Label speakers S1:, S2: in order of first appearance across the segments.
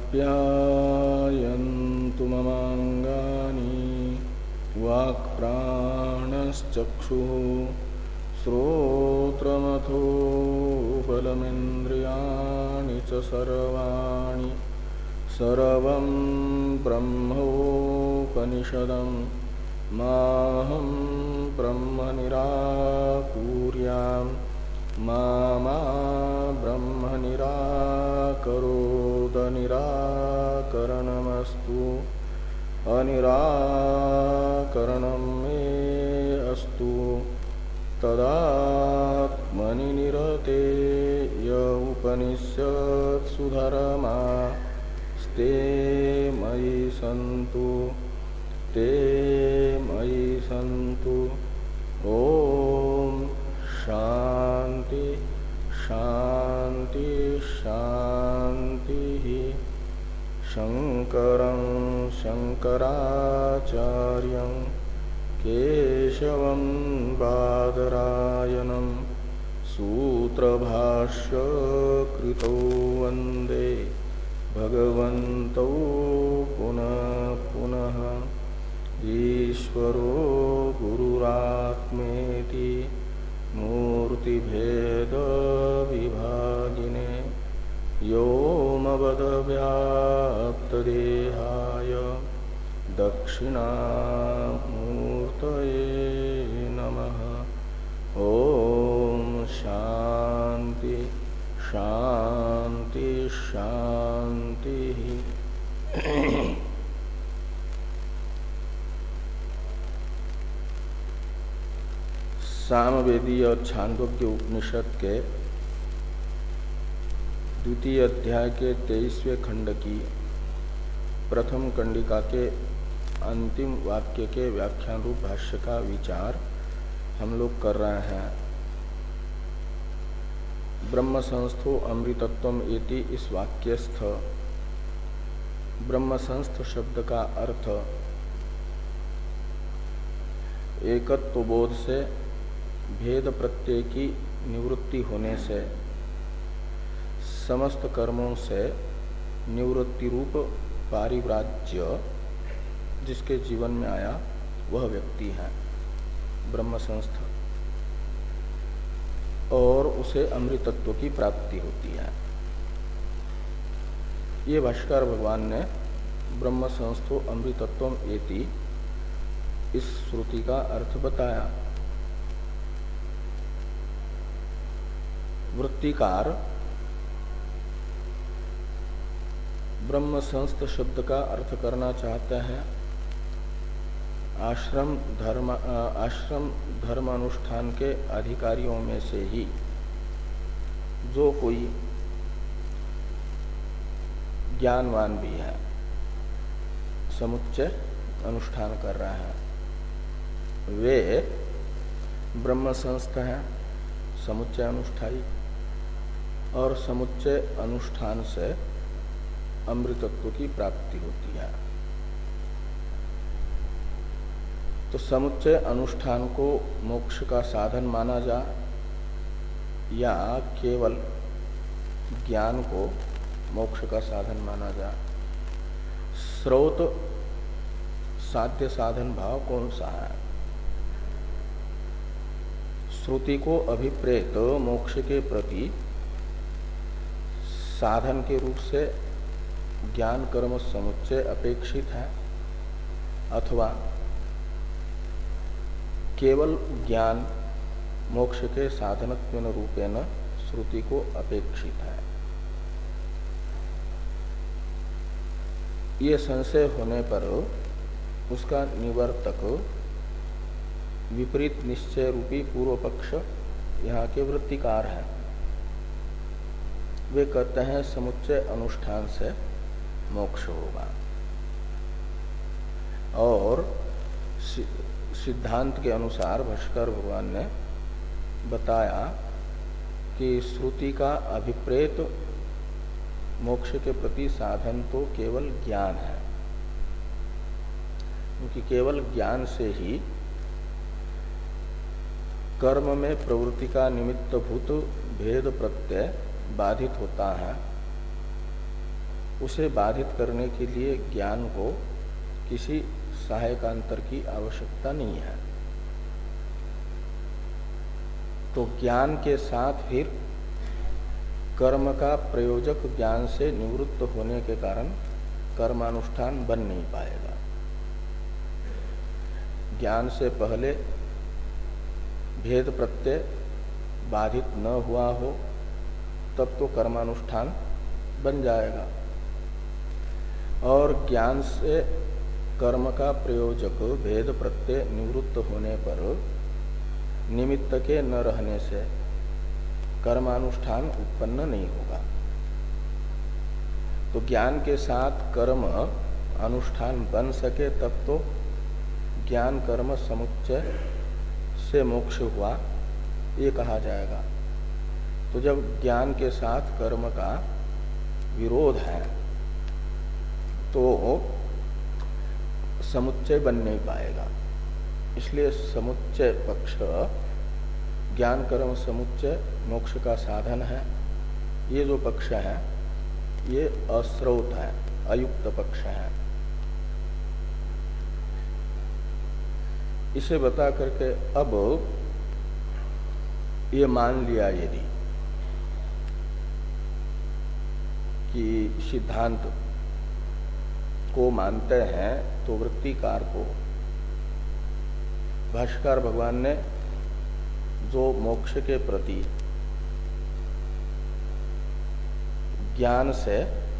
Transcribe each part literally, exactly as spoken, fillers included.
S1: आप्यायन्तु ममाङ्गानि वाक्प्राणश्चक्षुः श्रोत्रमथो बलमिन्द्रियाणि च सर्वाणि सर्वं ब्रह्मोपनिषदं माहं ब्रह्म निराकुर्यां मा मा ब्रह्म निराकरोद निराकरणमस्तु अनिराकरणं मे अस्तु तदात्मनि निरते य उपनिषत्सु धर्मा ते मयि सन्तु ते मयि सन्तु। ओम शांति शांति शांति। शंकरं शंकराचार्यं केशवं बादरायणं सूत्रभाष्य कृतो वन्दे भगवन्तौ पुनः पुनः। ईश्वरो गुरुरात्मेति मूर्तिभेद विभागिने व्योमवद्व्याप्तदेहाय दक्षिणामूर्तये नमः। ओम शांति शांति शांति। सामवेदीय छांदोग्य उपनिषद के द्वितीय अध्याय के तेईसवें खंड की प्रथम कंडिका के अंतिम वाक्य के व्याख्यान रूप भाष्य का विचार हम लोग कर रहे हैं। ब्रह्म संस्थो अमृतत्वम इति इस वाक्यस्थ ब्रह्म संस्थ शब्द का अर्थ एकत्व बोध से भेद प्रत्यय की निवृत्ति होने से समस्त कर्मों से निवृत्ति रूप पारिव्राज्य जिसके जीवन में आया वह व्यक्ति है ब्रह्म संस्थ, और उसे अमृतत्व की प्राप्ति होती है। ये भाष्कर भगवान ने ब्रह्म संस्थो अमृतत्वम एति इस श्रुति का अर्थ बताया। वृत्तिकार ब्रह्म संस्थ शब्द का अर्थ करना चाहते हैं आश्रम धर्म आश्रम धर्म अनुष्ठान के अधिकारियों में से ही जो कोई ज्ञानवान भी है, समुच्चय अनुष्ठान कर रहा है, वे ब्रह्म संस्थ हैं, समुच्चय अनुष्ठाई, और समुच्चय अनुष्ठान से अमृतत्व की प्राप्ति होती है। तो समुच्चय अनुष्ठान को मोक्ष का साधन माना जा या केवल ज्ञान को मोक्ष का साधन माना जा, स्रोत साध्य साधन भाव कौन सा है? श्रुति को अभिप्रेत मोक्ष के प्रति साधन के रूप से ज्ञान कर्म समुच्चय अपेक्षित है, अथवा केवल ज्ञान मोक्ष के साधनत्वेन रूपेण श्रुति को अपेक्षित है। ये संशय होने पर उसका निवर्तक विपरीत निश्चय रूपी पूर्व पक्ष यहाँ के वृत्तिकार हैं। वे कहते हैं समुच्चय अनुष्ठान से मोक्ष होगा, और सिद्धांत के अनुसार भाष्कर भगवान ने बताया कि श्रुति का अभिप्रेत मोक्ष के प्रति साधन तो केवल ज्ञान है, क्योंकि केवल ज्ञान से ही कर्म में प्रवृत्ति का निमित्तभूत भेद प्रत्यय बाधित होता है, उसे बाधित करने के लिए ज्ञान को किसी सहायकांतर की आवश्यकता नहीं है। तो ज्ञान के साथ फिर कर्म का प्रयोजक ज्ञान से निवृत्त होने के कारण कर्मानुष्ठान बन नहीं पाएगा। ज्ञान से पहले भेद प्रत्यय बाधित न हुआ हो तब तो कर्मानुष्ठान बन जाएगा, और ज्ञान से कर्म का प्रयोजक भेद प्रत्यय निवृत्त होने पर निमित्त के न रहने से कर्मानुष्ठान उत्पन्न नहीं होगा। तो ज्ञान के साथ कर्म अनुष्ठान बन सके तब तो ज्ञान कर्म समुच्चय से मोक्ष हुआ ये कहा जाएगा। तो जब ज्ञान के साथ कर्म का विरोध है तो समुच्चय बन नहीं पाएगा। इसलिए समुच्चय पक्ष ज्ञान कर्म समुच्चय मोक्ष का साधन है। ये जो पक्ष है ये अश्रौत है, अयुक्त पक्ष है। इसे बता करके अब ये मान लिया यदि कि सिद्धांत को मानते हैं तो वृत्तिकार को भाष्यकार भगवान ने जो मोक्ष के प्रति ज्ञान से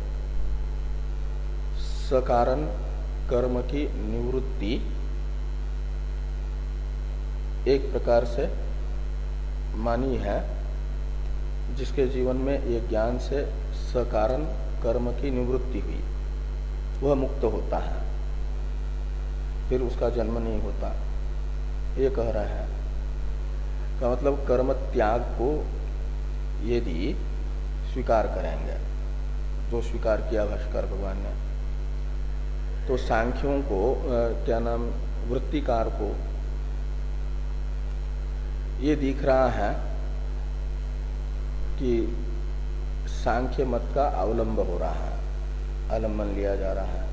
S1: सकारण कर्म की निवृत्ति एक प्रकार से मानी है, जिसके जीवन में ये ज्ञान से सकारण कर्म की निवृत्ति हुई वह मुक्त होता है, फिर उसका जन्म नहीं होता। ये कह रहा है का मतलब कर्म त्याग को यदि स्वीकार करेंगे, जो स्वीकार किया भाष्कर भगवान ने, तो सांख्यों को क्या नाम वृत्तिकार को ये दिख रहा है कि सांख्य मत का अवलंब हो रहा है, आलम्बन लिया जा रहा है,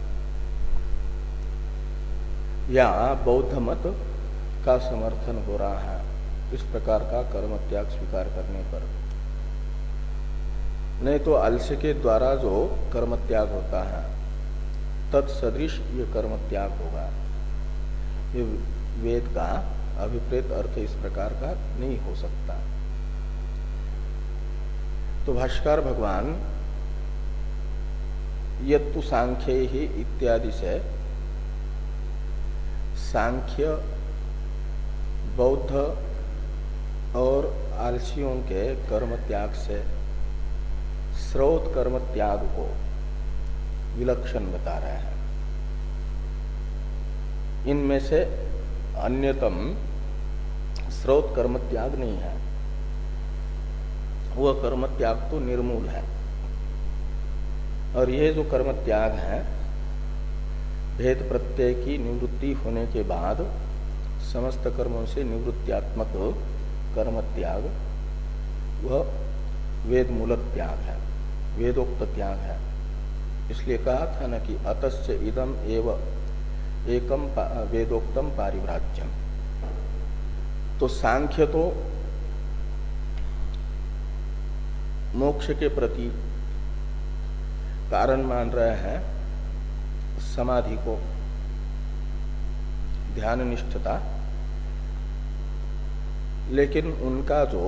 S1: या बौद्ध मत का समर्थन हो रहा है इस प्रकार का कर्म त्याग स्वीकार करने पर। नहीं तो आलस्य के द्वारा जो कर्म त्याग होता है तत्सदृश ये कर्म त्याग होगा। ये वेद का अभिप्रेत अर्थ इस प्रकार का नहीं हो सकता। तो भाष्यकार भगवान यत्तु सांख्य ही इत्यादि से सांख्य बौद्ध और आलसियों के कर्म त्याग से स्रोत कर्म त्याग को विलक्षण बता रहे हैं। इनमें से अन्यतम स्रोत कर्म त्याग नहीं है, वह कर्म त्याग तो निर्मूल है। और ये जो कर्म त्याग है भेद प्रत्यय की निवृत्ति होने के बाद समस्त कर्मों से निवृत्त्यात्मक कर्म त्याग वह वेद मूलक त्याग है, वेदोक्त त्याग है। इसलिए कहा था ना कि अतश्च इदम एव एकम वेदोक्तम पारिव्राज्यम। तो सांख्य तो मोक्ष के प्रति कारण मान रहे हैं समाधि को, ध्यान निष्ठता, लेकिन उनका जो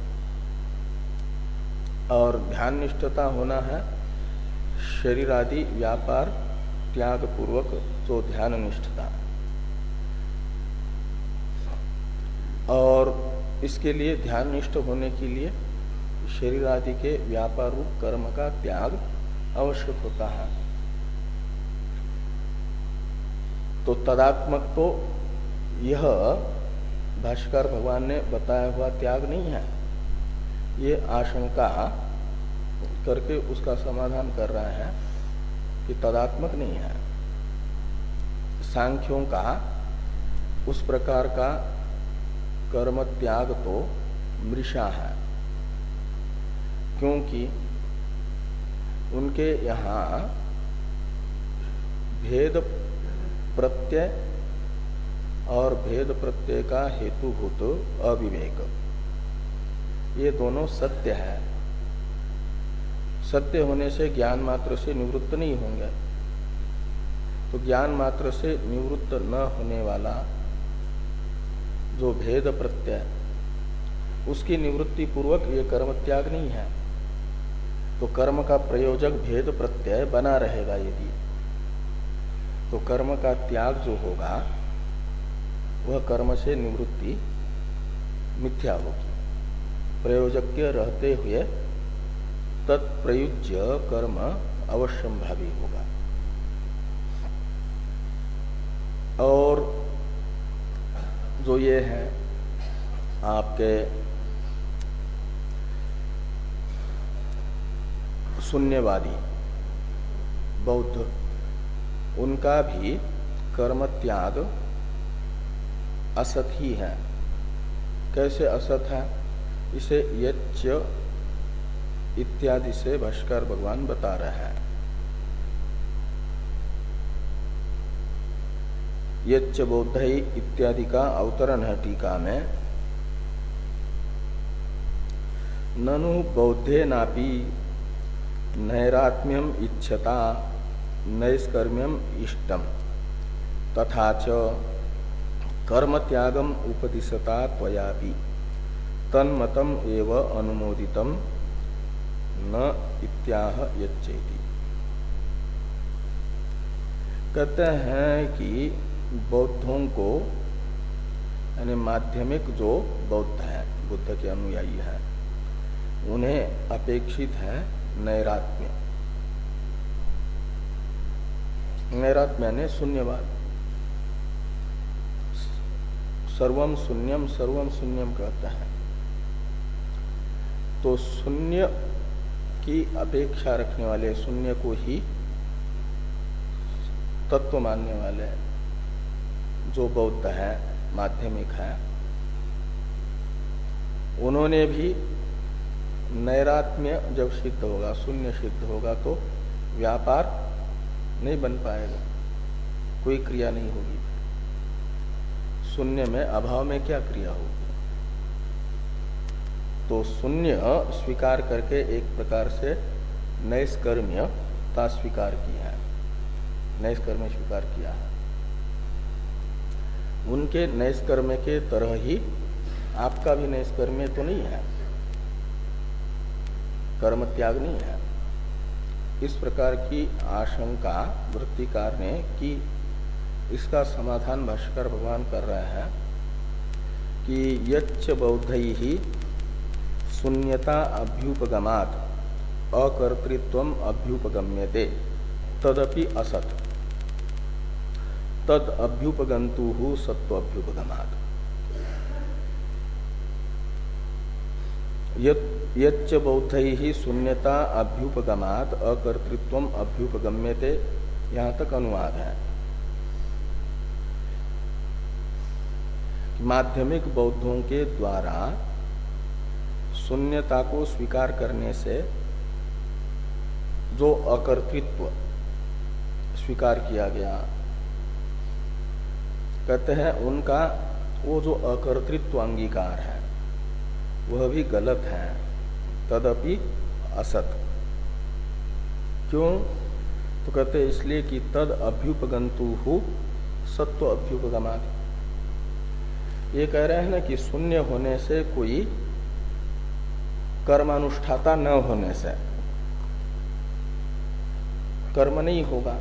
S1: और ध्यान निष्ठता होना है शरीर आदि व्यापार त्याग पूर्वक जो ध्यान निष्ठता, और इसके लिए ध्यान निष्ठ होने के लिए शरीर आदि के व्यापार रूप कर्म का त्याग आवश्यक होता है। तो तदात्मक तो यह भाष्यकार भगवान ने बताया हुआ त्याग नहीं है, ये आशंका करके उसका समाधान कर रहा है कि तदात्मक नहीं है। सांख्यों का उस प्रकार का कर्म त्याग तो मृषा है, क्योंकि उनके यहाँ भेद प्रत्यय और भेद प्रत्यय का हेतुभूत अविवेक, ये दोनों सत्य है। सत्य होने से ज्ञान मात्र से निवृत्त नहीं होंगे। तो ज्ञान मात्र से निवृत्त न होने वाला जो भेद प्रत्यय, उसकी निवृत्ति पूर्वक ये कर्म त्याग नहीं है। तो कर्म का प्रयोजक भेद प्रत्यय बना रहेगा यदि, तो कर्म का त्याग जो होगा वह कर्म से निवृत्ति मिथ्या होगी। प्रयोजक रहते हुए तत्प्रयुज्य कर्म अवश्यंभावी होगा। और जो ये है आपके शून्यवादी बौद्ध, उनका भी कर्म त्याग असत ही है। कैसे असत है? इसे यच्च इत्यादि से भाष्कर भगवान बता रहे हैं। यच्च बौद्धई इत्यादि का अवतरण है टीका में। ननु बौद्धे नापि नैरात्म्यम इच्छता नैष्कर्म्यम इष्टम तथा च कर्म त्यागम उपदिशता त्वयापि तन्मतम एव अनुमोदितम न इत्याह यच्चेति। कहते हैं कि बौद्धों को, यानी माध्यमिक जो बौद्ध है, बुद्ध के अनुयायी है, उन्हें अपेक्षित है नैरात्म्य। नैरात्म्य ने शून्यवाद, सर्वम शून्यम सर्वम शून्यम कहता है। तो शून्य की अपेक्षा रखने वाले, शून्य को ही तत्व मानने वाले जो बौद्ध है, माध्यमिक है, उन्होंने भी नैरात्म्य जब सिद्ध होगा, शून्य सिद्ध होगा, तो व्यापार नहीं बन पाएगा, कोई क्रिया नहीं होगी। शून्य में, अभाव में क्या क्रिया होगी? तो शून्य स्वीकार करके एक प्रकार से नैष्कर्म्यता स्वीकार की है, नैष्कर्म्य स्वीकार किया है। उनके नैष्कर्म्य के तरह ही आपका भी नैष्कर्म्य तो नहीं है, कर्म त्याग नहीं है। इस प्रकार की आशंका वृत्तिकार ने की। इसका समाधान भाष्कर भगवान कर रहे हैं कि यच्च बौद्धैः ही शून्यता अभ्युपगमात् अकर्तृत्वम अभ्युपगम्यते तदपि असत् तद अभ्युपगन्तुः सत्वाभ्युपगमात्। यच्च बौद्धैः शून्यता अभ्युपगमात् अकर्तृत्वम अभ्युपगम्यते, यहाँ तक अनुवाद है। माध्यमिक बौद्धों के द्वारा शून्यता को स्वीकार करने से जो अकर्तृत्व स्वीकार किया गया, कहते हैं उनका वो जो अकर्तृत्व अंगीकार है वह भी गलत है, तदपि असत। क्यों? तो कहते हैं इसलिए कि तद अभ्युपगन्तुः सत्व अभ्युपगमात्। ये कह रहे हैं ना कि शून्य होने से, कोई कर्मानुष्ठाता न होने से कर्म नहीं होगा।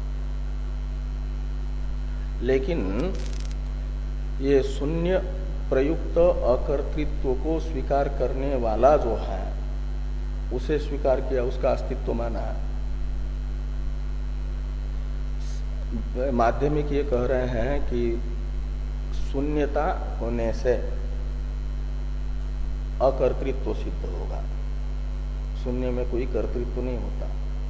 S1: लेकिन ये शून्य प्रयुक्त अकर्तृत्व को स्वीकार करने वाला जो है, उसे स्वीकार किया, उसका अस्तित्व माना है। माध्यमिक ये कह रहे हैं कि शून्यता होने से अकर्तृत्व सिद्ध होगा, शून्य में कोई कर्तृत्व नहीं होता।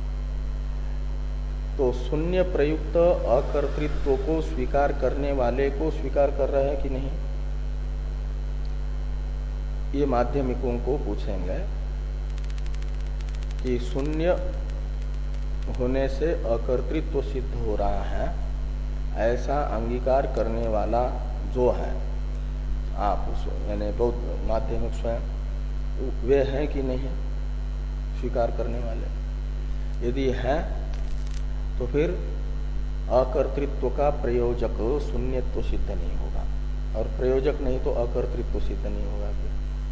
S1: तो शून्य प्रयुक्त अकर्तृत्व को स्वीकार करने वाले को स्वीकार कर रहे हैं कि नहीं, ये माध्यमिकों को पूछेंगे कि शून्य होने से अकर्तृत्व सिद्ध हो रहा है, ऐसा अंगीकार करने वाला जो है आप उस यानी बौद्ध माध्यमिक स्वयं वे हैं कि नहीं स्वीकार करने वाले? यदि है तो फिर अकर्तृत्व का प्रयोजक शून्यत्व सिद्ध नहीं होगा, और प्रयोजक नहीं तो अकर्तृत्व सिद्ध नहीं होगा। फिर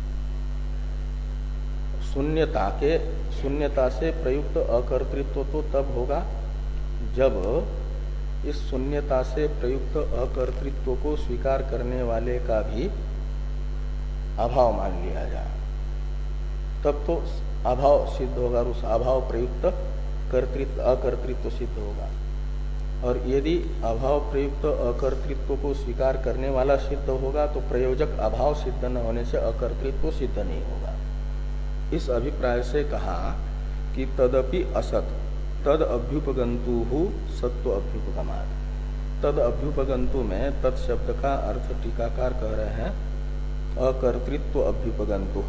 S1: शून्यता के शून्यता से प्रयुक्त अकर्तृत्व तो तब होगा जब इस शून्यता से प्रयुक्त अकर्तृत्व को स्वीकार करने वाले का भी अभाव मान लिया जाए, तब तो अभाव सिद्ध होगा, उस अभाव प्रयुक्त कर्तृत्व अकर्तृत्व सिद्ध होगा। और यदि अभाव प्रयुक्त अकर्तृत्व को स्वीकार करने वाला सिद्ध होगा तो प्रयोजक अभाव सिद्ध न होने से अकर्तृत्व सिद्ध नहीं होगा। इस अभिप्राय से कहा कि तदपि असत तद अभ्युपगंतु सत्व अभ्युपगमात्। तद अभ्युपगंतु में तत् शब्द का अर्थ टीकाकार कह रहे हैं अकर्तृत्व अभ्युपगंतु।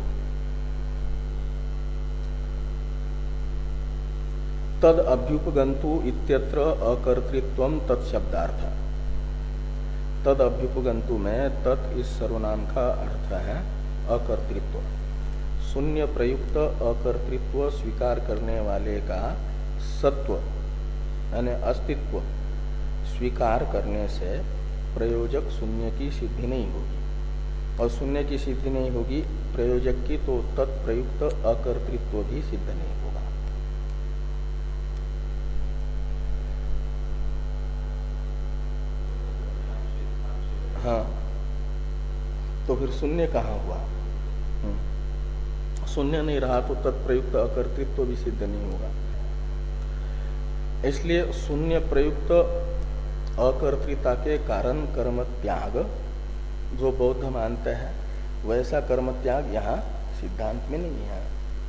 S1: तद अभ्युपगंतु इत्यत्र अकर्तृत्वम तत्शब्दार्थ। तद अभ्युपगंतु में तत् इस सर्वनाम का अर्थ है अकर्तृत्व। शून्य प्रयुक्त अकर्तृत्व स्वीकार करने वाले का सत्व यानी अस्तित्व स्वीकार करने से प्रयोजक शून्य की सिद्धि नहीं होगी, और शून्य की सिद्धि नहीं होगी प्रयोजक की तो तत्प्रयुक्त अकर्तृत्व भी सिद्ध नहीं होगा। हाँ, तो फिर शून्य कहाँ हुआ? शून्य नहीं रहा तो तत्प्रयुक्त अकर्तृत्व भी सिद्ध नहीं होगा। इसलिए शून्य प्रयुक्त अकर्तृता के कारण कर्म त्याग जो बौद्ध मानते हैं वैसा कर्म त्याग यहाँ सिद्धांत में नहीं है।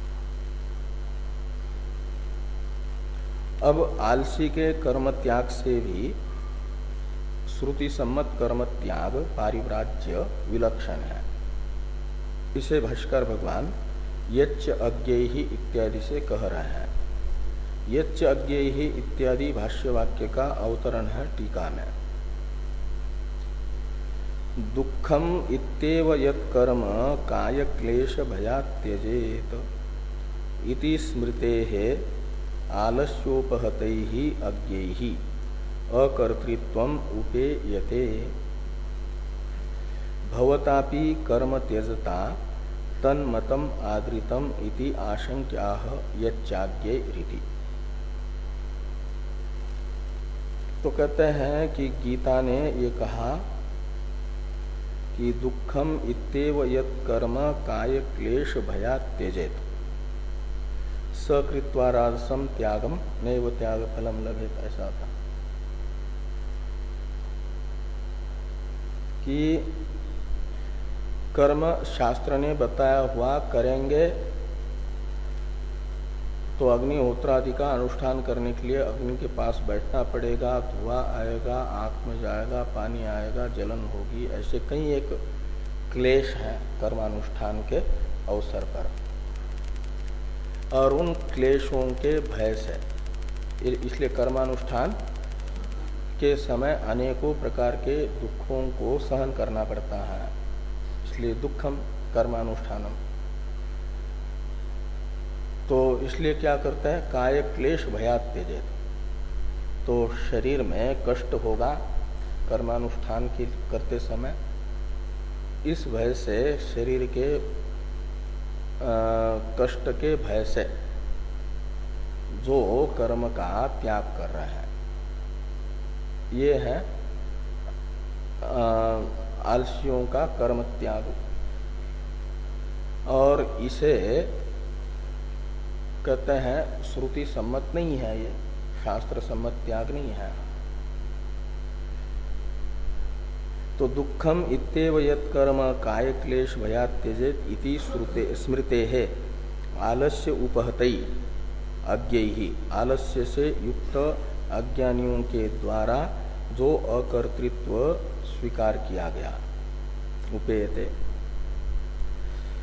S1: अब आलसी के कर्म त्याग से भी श्रुति सम्मत कर्म त्याग पारिव्राज्य विलक्षण है। इसे भाष्कर भगवान यच्च अज्ञेहि इत्यादि से कह रहे हैं। यच्च अज्ञेहि इत्यादि भाष्य वाक्य का अवतरण है टीका में। दुखम इत्येव यत् कर्म काय क्लेश भयात् त्यजेत इति स्मृतेः आलस्योपहतैः अज्ञैः अकर्तृत्वम् उपेयते। भवतापि कर्म त्यजता तन्मतम आदृतम इति आशंक्याः यच्चाज्ञे रीति। तो कहते हैं कि गीता ने ये कहा कि दुखम इत्येव यत् कर्म काय क्लेश भयात् त्यजेत सकृत्वा राजसम त्यागम नैव त्याग फलम लभेत। ऐसा था कि कर्म शास्त्र ने बताया हुआ करेंगे तो अग्निहोत्रादि का अनुष्ठान करने के लिए अग्नि के पास बैठना पड़ेगा, धुआं आएगा, आंख में जाएगा, पानी आएगा, जलन होगी, ऐसे कई एक क्लेश है कर्मानुष्ठान के अवसर पर। और उन क्लेशों के भय से इसलिए कर्मानुष्ठान के समय अनेकों प्रकार के दुखों को सहन करना पड़ता है, इसलिए दुखम कर्मानुष्ठानम। तो इसलिए क्या करते हैं काय क्लेश भयात् त्यजेत। तो शरीर में कष्ट होगा कर्मानुष्ठान की करते समय, इस भय से शरीर के आ, कष्ट के भय से जो कर्म का त्याग कर रहे हैं ये है आ, आलसियों का कर्म त्याग। और इसे कहते हैं श्रुति सम्मत नहीं है, ये शास्त्र सम्मत त्याग नहीं है। तो दुखम इत्येव यत् कर्म काय क्लेश भयात् त्यजेत इति श्रुते स्मृते है आलस्य उपहतई अज्ञेहि। आलस्य से युक्त अज्ञानियों के द्वारा जो अकर्तृत्व स्वीकार किया गया उपेयते।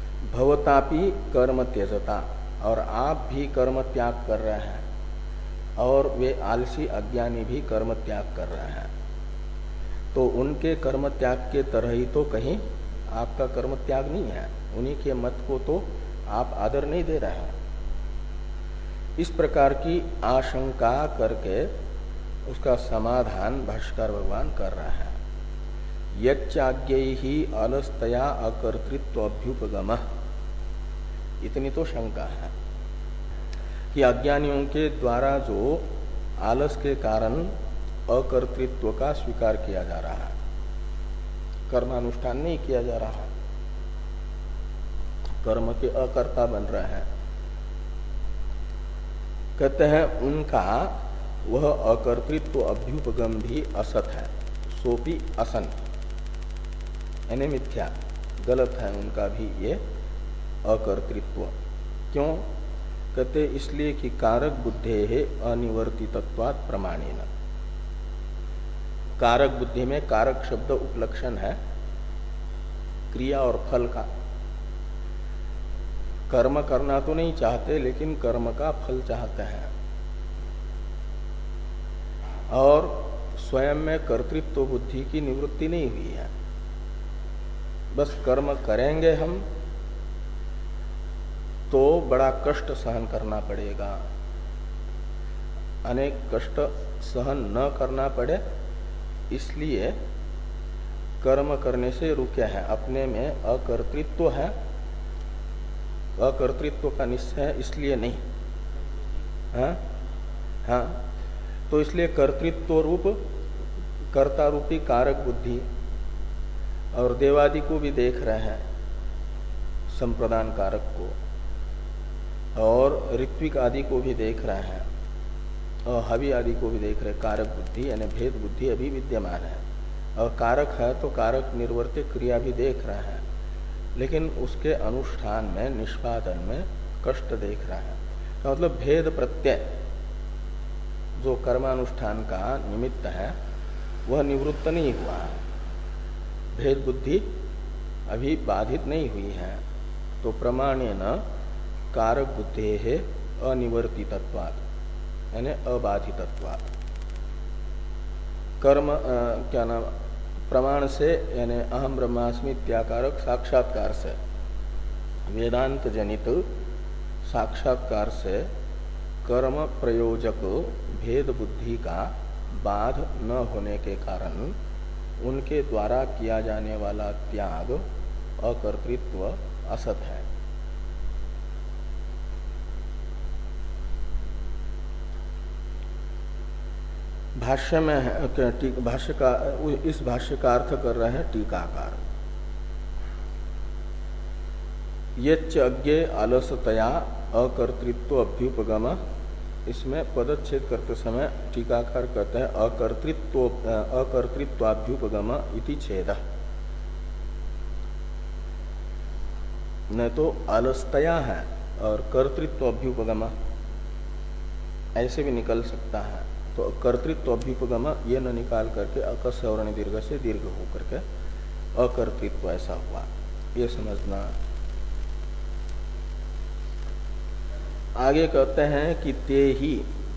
S1: भवतापि कर्म त्यजता, और आप भी कर्म त्याग कर रहे हैं। और वे आलसी अज्ञानी भी कर्म त्याग कर रहे हैं, तो उनके कर्म त्याग के तरह ही तो कहीं आपका कर्म त्याग नहीं है। उन्हीं के मत को तो आप आदर नहीं दे रहे हैं। इस प्रकार की आशंका करके उसका समाधान भाष्कर भगवान कर रहे हैं। यच्चाज्ञैः ही अलस्तया अकर्तृत्व अभ्युपगम, इतनी तो शंका है कि अज्ञानियों के द्वारा जो आलस के कारण अकर्तृत्व का स्वीकार किया जा रहा है, कर्मानुष्ठान नहीं किया जा रहा, कर्म के अकर्ता बन रहे हैं, कहते हैं उनका वह अकर्तृत्व अभ्युपगम भी असत है, सोपी असन, यानी मिथ्या, गलत है उनका भी ये अकर्तृत्व। क्यों? कहते इसलिए कि कारक बुद्धे है अनिवर्तितत्वात् प्रमाणेन। कारक बुद्धि में कारक शब्द उपलक्षण है क्रिया और फल का। कर्म करना तो नहीं चाहते, लेकिन कर्म का फल चाहते हैं, और स्वयं में कर्तृत्व बुद्धि की निवृत्ति नहीं हुई है। बस कर्म करेंगे हम तो बड़ा कष्ट सहन करना पड़ेगा, अनेक कष्ट सहन न करना पड़े इसलिए कर्म करने से रुके हैं। अपने में अकर्तृत्व है, अकर्तृत्व का निश्चय है इसलिए नहीं, हाँ हाँ, तो इसलिए कर्तृत्व रूप कर्ता रूपी कारक बुद्धि, और देवादि को भी देख रहे हैं संप्रदान कारक को, और ऋत्विक आदि को भी देख रहे हैं, और हवि आदि को भी देख रहे हैं। कारक बुद्धि यानी भेद बुद्धि अभी विद्यमान है, और कारक है तो कारक निर्वर्तिक क्रिया भी देख रहे हैं, लेकिन उसके अनुष्ठान में निष्पादन में कष्ट देख रहे हैं। तो मतलब भेद प्रत्यय जो कर्मानुष्ठान का निमित्त है वह निवृत्त नहीं हुआ है, भेद बुद्धि अभी बाधित नहीं हुई है। तो प्रमाणेन कारक बुद्धि है अनिवर्तितत्वात् यानी अबाधितत्वात्। कर्म आ, क्या नाम प्रमाण से यानी अहम ब्रह्मास्मि इत्याकारक साक्षात्कार से, वेदांत जनित साक्षात्कार से कर्म प्रयोजक भेद बुद्धि का बाध न होने के कारण उनके द्वारा किया जाने वाला त्याग अकर्तृत्व असत है। भाष्य में है, भाष्य का इस भाष्य का अर्थ कर रहे हैं टीकाकार। यच्च अज्ञे अलसतया अकर्तृत्व अभ्युपगम, इसमें पदच्छेद करते समय टीकाकार कहते हैं अकर्तृत्व अकर्तृत्वाभ्युपगम इति छेद। न तो अलस्तया है और कर्तृत्व अभ्युपगम ऐसे भी निकल सकता है, तो कर्तृत्व अभ्युपगम ये न निकाल करके अकस्य और दीर्घ से दीर्घ होकर के अकर्तृत्व ऐसा हुआ, ये समझना। आगे कहते हैं कि ते ही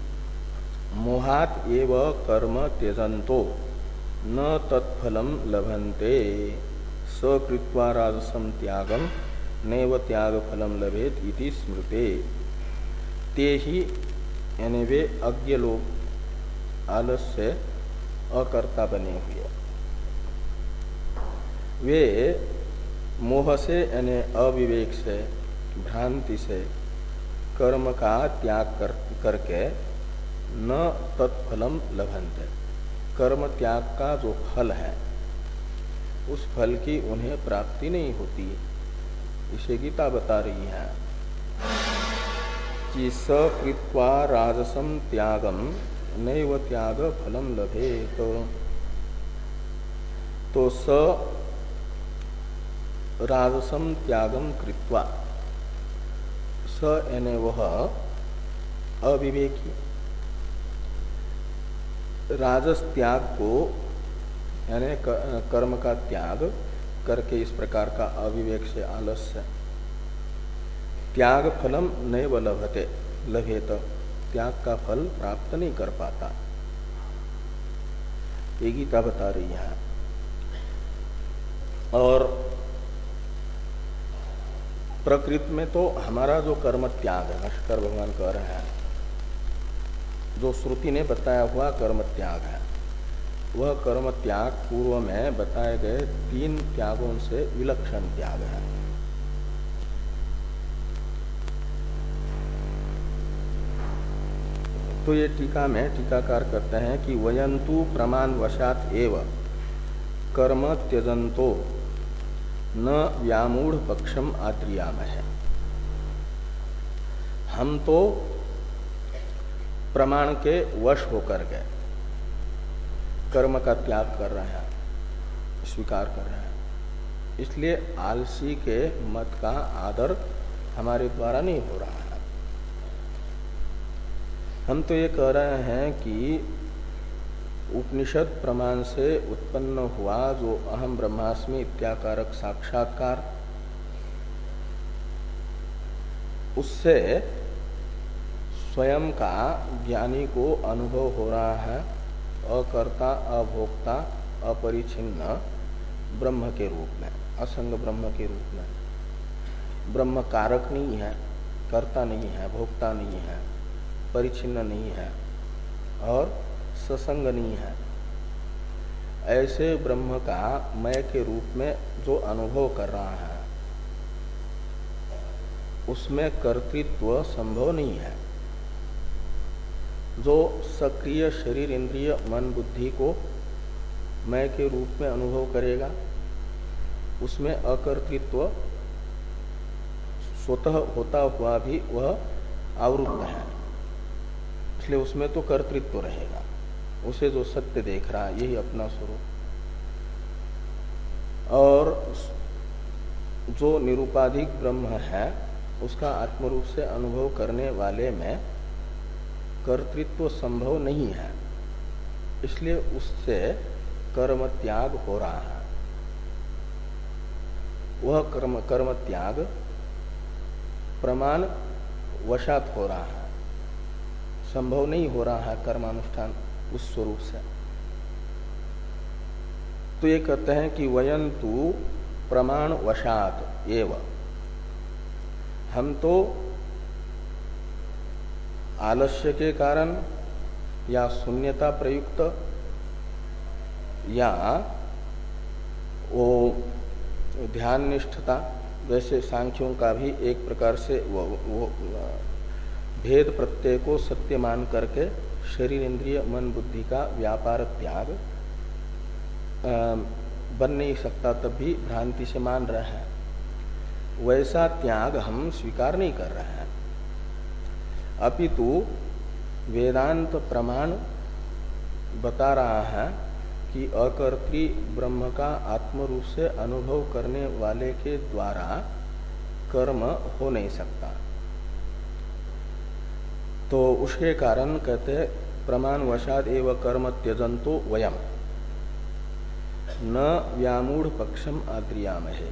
S1: मोहात एव कर्म त्यजंतो न तत्फलम लभन्ते सकृत्वा राजसम त्यागम नैव त्याग फलम लभेत इति स्मृते। ते ही यानी वे अज्ञ लोग आलस से अकर्ता बने हुए, वे मोह से यानी अविवेक से भ्रांति से कर्म का त्याग कर, करके न तत्फलम लभन्ते, कर्म त्याग का जो फल है उस फल की उन्हें प्राप्ति नहीं होती। इसे गीता बता रही है कि सकृत्वा राजसम त्यागम नैव त्याग फलम लभेत। तो स राजसम त्यागम कृत्वा, स यानी वह अविवेकी राजस त्याग को यानी कर्म का त्याग करके इस प्रकार का अविवेक से आलस्य त्याग फलम नैव लभते लभेत, त्याग का फल प्राप्त नहीं कर पाता। ये गीता बता रही है। और प्रकृति में तो हमारा जो कर्म त्याग है, भाष्कर भगवान कह रहे हैं, जो श्रुति ने बताया हुआ कर्म त्याग है, वह कर्म त्याग पूर्व में बताए गए तीन त्यागों से विलक्षण त्याग है। तो ये टीका में टीकाकार करते हैं कि वयंतु प्रमाण वशात एव कर्म त्यजंतो न व्यामूढ़ पक्षम आद्रियामहे। हम तो प्रमाण के वश होकर गए कर्म का त्याग कर रहे हैं, स्वीकार कर रहे हैं, इसलिए आलसी के मत का आदर हमारे द्वारा नहीं हो रहा है। हम तो ये कह रहे हैं कि उपनिषद प्रमाण से उत्पन्न हुआ जो अहम ब्रह्मास्मि इत्याकारक साक्षात्कार, उससे स्वयं का ज्ञानी को अनुभव हो रहा है अकर्ता अभोक्ता अपरिछिन्न ब्रह्म के रूप में, असंग ब्रह्म के रूप में। ब्रह्म कारक नहीं है, कर्ता नहीं है, भोक्ता नहीं है, परिच्छिन्न नहीं है और ससंग नहीं है। ऐसे ब्रह्म का मय के रूप में जो अनुभव कर रहा है उसमें कर्तृत्व संभव नहीं है। जो सक्रिय शरीर इंद्रिय मन बुद्धि को मय के रूप में अनुभव करेगा उसमें अकर्तृत्व स्वतः होता हुआ भी वह आवृत्त है, इसलिए उसमें तो कर्तृत्व रहेगा। उसे जो सत्य देख रहा है यही अपना स्वरूप, और जो निरूपाधिक ब्रह्म है उसका आत्मरूप से अनुभव करने वाले में कर्तृत्व संभव नहीं है, इसलिए उससे कर्म त्याग हो रहा है। वह कर्म कर्म त्याग प्रमाण वशात हो रहा है, संभव नहीं हो रहा है कर्मानुष्ठान उस स्वरूप से। तो ये कहते हैं कि वयंतु प्रमाण वशात एव, हम तो आलस्य के कारण या शून्यता प्रयुक्त या वो ध्यान निष्ठता, जैसे सांख्यों का भी एक प्रकार से वो, वो भेद प्रत्यय को सत्य मान करके शरीर इंद्रिय मन बुद्धि का व्यापार त्याग बन नहीं सकता, तब भी भ्रांति से मान रहे हैं, वैसा त्याग हम स्वीकार नहीं कर रहे हैं। अपितु वेदांत प्रमाण बता रहा है कि अकर्त्री ब्रह्म का आत्मरूप से अनुभव करने वाले के द्वारा कर्म हो नहीं सकता। तो उसके कारण कहते प्रमाण वशाद एव कर्म त्यजंतो वयम न व्यामूढ़ पक्षम आद्रियामहे।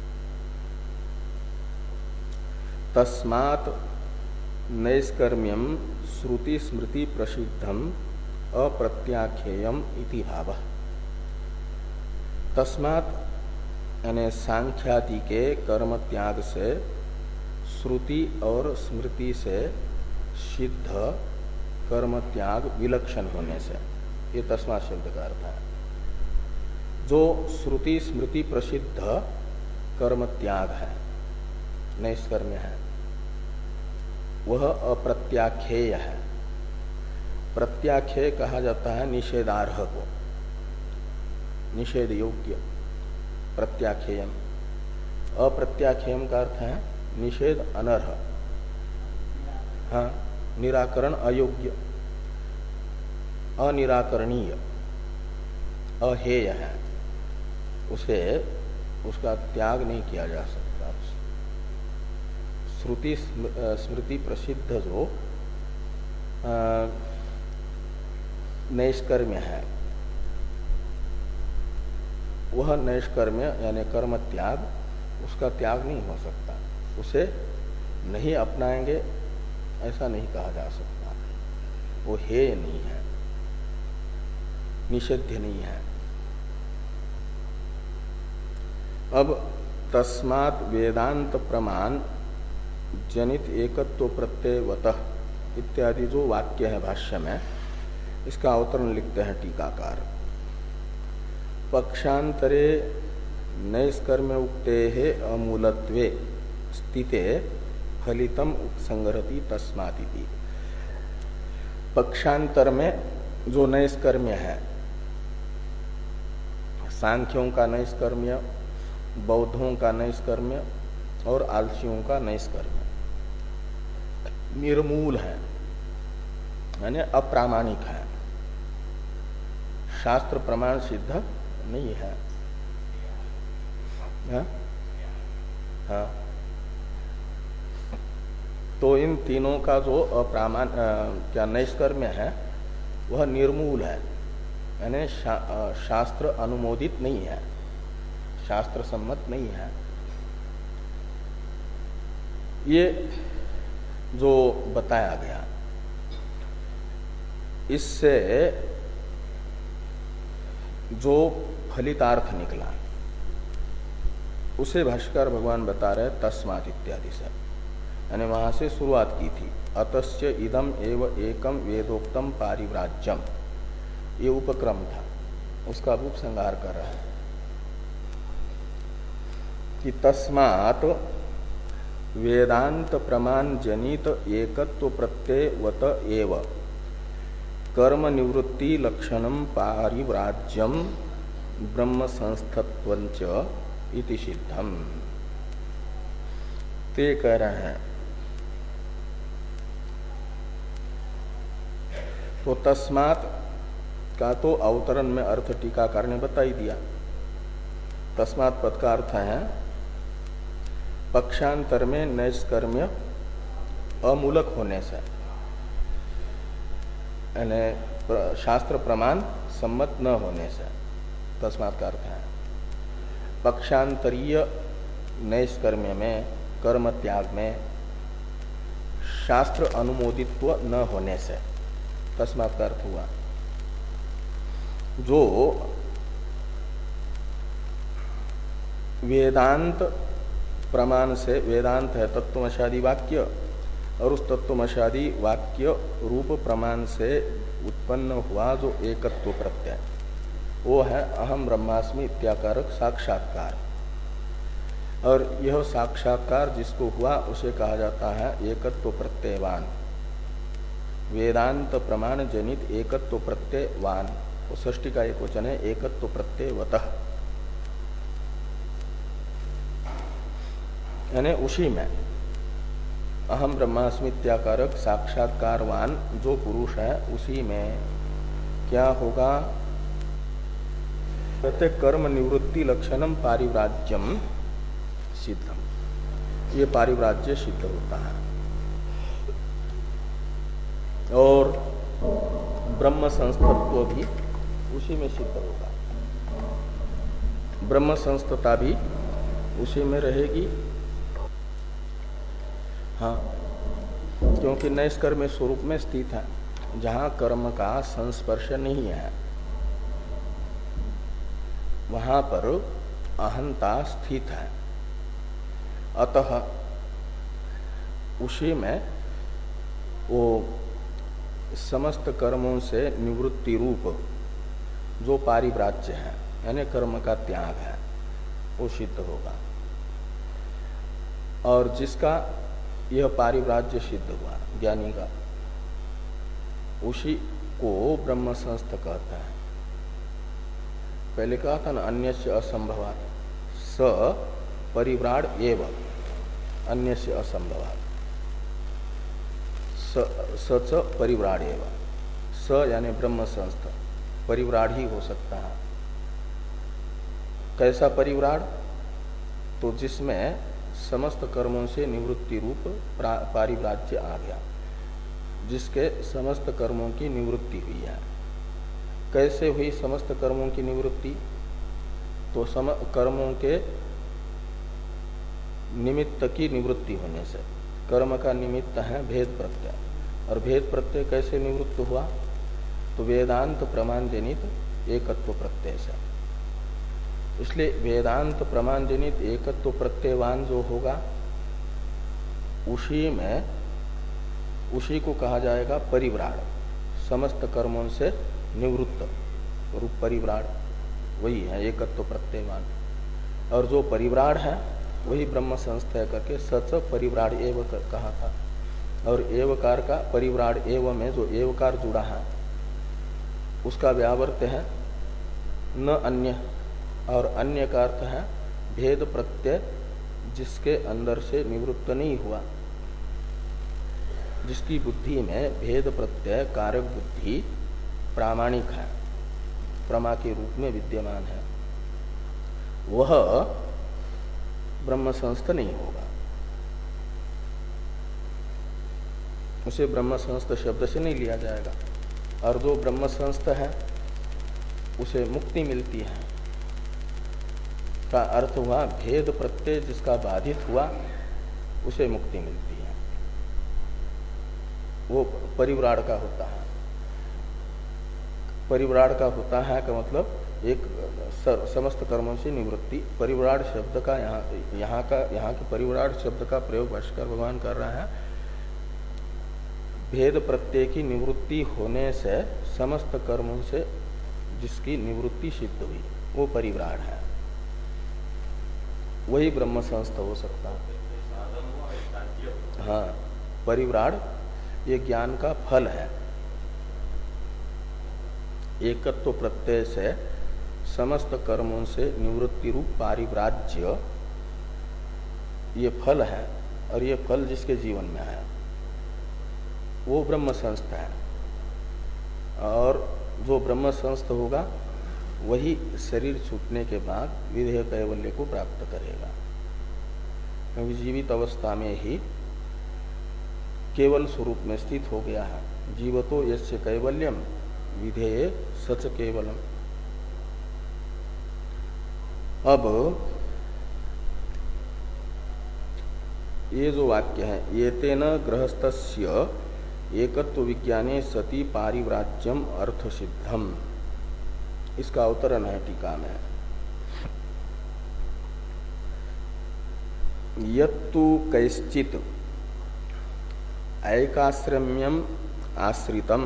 S1: तस्मात् नैष्कर्म्यम श्रुति स्मृति प्रसिद्धम अप्रत्याख्येयम इति भावः। तस्मात् यानी सांख्यादि के कर्म त्याग से श्रुति और स्मृति से सिद्ध कर्म त्याग विलक्षण होने से, ये तस्मात् शब्द का अर्थ है। जो श्रुति स्मृति प्रसिद्ध कर्म त्याग है, नैष्कर्म्य है, वह अप्रत्याख्येय है। प्रत्याख्येय कहा जाता है निषेधार्ह को, निषेध योग्य प्रत्याख्येयम। अप्रत्याख्येयम का अर्थ है निषेध अनर्ह, हाँ, निराकरण अयोग्य, अनिराकरणीय, अहेय है, उसे उसका त्याग नहीं किया जा सकता। श्रुति स्मृति प्रसिद्ध जो नैष्कर्म्य है, वह नैष्कर्म्य यानी कर्म त्याग, उसका त्याग नहीं हो सकता। उसे नहीं अपनाएंगे ऐसा नहीं कहा जा सकता। वो हेय नहीं है, निषेध्य नहीं है। अब तस्मात् वेदांत प्रमाण जनित एकत्व प्रत्ययवतः इत्यादि जो वाक्य है भाष्य में, इसका अवतरण लिखते हैं टीकाकार। पक्षांतरे नैष्कर्म्य उक्ते अमूलत्वे स्थिते फलितम उपसंगरति तस्मादिति। पक्षांतर में जो नैष्कर्म्य है, सांख्यों का नैष्कर्म्य, बौद्धों का नैष्कर्म्य और आलसियों का नैष्कर्म्य निर्मूल है, यानी अप्रामाणिक है, शास्त्र प्रमाण सिद्ध नहीं है। हाँ? हाँ। तो इन तीनों का जो अप्रामाण क्या नैष्कर्म्य है वह निर्मूल है, यानी शा, शास्त्र अनुमोदित नहीं है, शास्त्र सम्मत नहीं है। ये जो बताया गया, इससे जो फलितार्थ निकला उसे भाष्यकार भगवान बता रहे तस्मात् इत्यादि से, यानी वहां से शुरुआत की थी। अतस्य इदम एव एकम वेदोक्तम पारिव्राज्यम, ये उपक्रम था, उसका उपसंहार कर रहा है कि तस्मात् वेदांत प्रमाण जनित एकत्व प्रत्ययवत एव कर्म निवृत्ति लक्षणम पारिव्राज्यम ब्रह्म संस्थत्वंच इति सिद्धम। ते कह रहे हैं तो तस्मात् का तो अवतरण में अर्थ टीकाकार ने बता ही दिया। तस्मात् पद का अर्थ है पक्षांतर में नैष्कर्म्य अमूलक होने से, यानी शास्त्र प्रमाण सम्मत न होने से तस्मात् का अर्थ है। पक्षांतरीय नैष्कर्म्य में, कर्म त्याग में शास्त्र अनुमोदित्व न होने से तस्मात् का अर्थ हुआ। जो वेदांत प्रमाण से, वेदांत है तत्वमशादी वाक्य, और उस तत्वमशादी वाक्य रूप प्रमाण से उत्पन्न हुआ जो एकत्व प्रत्यय, वो है अहम ब्रह्मास्मि इत्याकारक साक्षात्कार। और यह साक्षात्कार जिसको हुआ उसे कहा जाता है एकत्व प्रत्ययवान, वेदांत प्रमाण जनित एकत्व प्रत्ययवान। वो षष्ठी का एक वचन है एकत्व प्रत्ययवतः, यानी उसी में अहम ब्रह्मास्मित्याकारक साक्षात्कारवान जो पुरुष है उसी में क्या होगा, कहते कर्म निवृत्ति लक्षणम पारिव्राज्यम सिद्धम, ये पारिव्राज्य सिद्ध होता है। और ब्रह्म संस्थत्व भी उसी में सिद्ध होगा, ब्रह्म संस्थता भी उसी में रहेगी। हाँ, क्योंकि नैष्कर्म्य में स्वरूप में स्थित है, जहाँ कर्म का संस्पर्श नहीं है वहाँ पर अहंता स्थित है। अतः उसी में वो समस्त कर्मों से निवृत्ति रूप जो पारिव्राज्य है, यानी कर्म का त्याग है, वो सिद्ध होगा। और जिसका यह पारिव्राज्य सिद्ध हुआ ज्ञानी का, उसी को ब्रह्म संस्थ कहता है। पहले कहा था ना अन्यस्य असंभवात्, स परिव्राड एव अन्यस्य असंभवात्, सच परिव्राड एव, स यानी ब्रह्म संस्थ, परिव्राड ही हो सकता है। कैसा परिव्राड? तो जिसमें समस्त कर्मों से निवृत्ति रूप पारिव्राज्य आ गया, जिसके समस्त कर्मों की निवृत्ति हुई है। कैसे हुई समस्त कर्मों की निवृत्ति? तो सम कर्मों के निमित्त की निवृत्ति होने से। कर्म का निमित्त है भेद प्रत्यय, और भेद प्रत्यय कैसे निवृत्त हुआ? तो वेदांत प्रमाण जनित एकत्व प्रत्यय से। इसलिए वेदांत प्रमाण जनित एकत्व प्रत्ययवान जो होगा उसी में उसी को कहा जाएगा परिव्राड, समस्त कर्मों से निवृत्त रूप परिव्राड वही है एकत्व प्रत्ययवान। और जो परिव्राड है वही ब्रह्म संस्था करके सच परिव्राड एव कहा था। और एवकार का परिव्राड एव में जो एवकार जुड़ा है उसका व्यावर्त है न अन्य, और अन्य का अर्थ है भेद प्रत्यय जिसके अंदर से निवृत्त नहीं हुआ, जिसकी बुद्धि में भेद प्रत्यय कारक बुद्धि प्रामाणिक है, प्रमा के रूप में विद्यमान है, वह ब्रह्म संस्थ नहीं होगा। उसे ब्रह्म संस्थ शब्द से नहीं लिया जाएगा। और जो ब्रह्म संस्थ है उसे मुक्ति मिलती है का अर्थ हुआ भेद प्रत्यय जिसका बाधित हुआ उसे मुक्ति मिलती है, वो परिव्राड का होता है। परिव्राड का होता है का मतलब एक समस्त कर्मों से निवृत्ति। परिव्राड शब्द का यहाँ यहाँ का यहाँ के परिव्राड शब्द का प्रयोग भाष्कर भगवान कर रहा है भेद प्रत्यय की निवृत्ति होने से समस्त कर्मों से जिसकी निवृत्ति सिद्ध हुई वो परिव्राड है, वही ब्रह्म संस्थ हो सकता है। हाँ, परिव्राड ये ज्ञान का फल है। एकत्व प्रत्यय से समस्त कर्मों से निवृत्ति रूप पारिव्राज्य ये फल है, और ये फल जिसके जीवन में है वो ब्रह्म संस्थ है। और जो ब्रह्म संस्थ होगा वही शरीर छूटने के बाद विधेय कैवल्य को प्राप्त करेगा, क्योंकि जीवित अवस्था में ही केवल स्वरूप में स्थित हो गया है। जीवतो यस्य कैवल्यम विधेय सच केवलम। अब ये जो वाक्य है ये तेन गृहस्थस्य एकत्व विज्ञाने सति पारिव्राज्यम अर्थ सिद्धम, इसका अवतरण है टीका में। यत्तु कैश्चित ऐकाश्रम्यम आश्रितम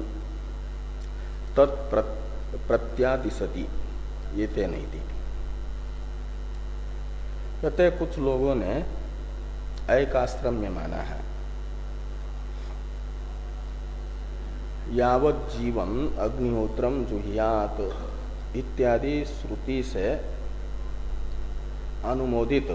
S1: तत्प्रत्यादिशति, ये ते नहीं थी। कहते कुछ लोगों ने ऐकाश्रम्य माना है। यावत जीवम अग्निहोत्रम जुहियात इत्यादि श्रुति से अनुमोदित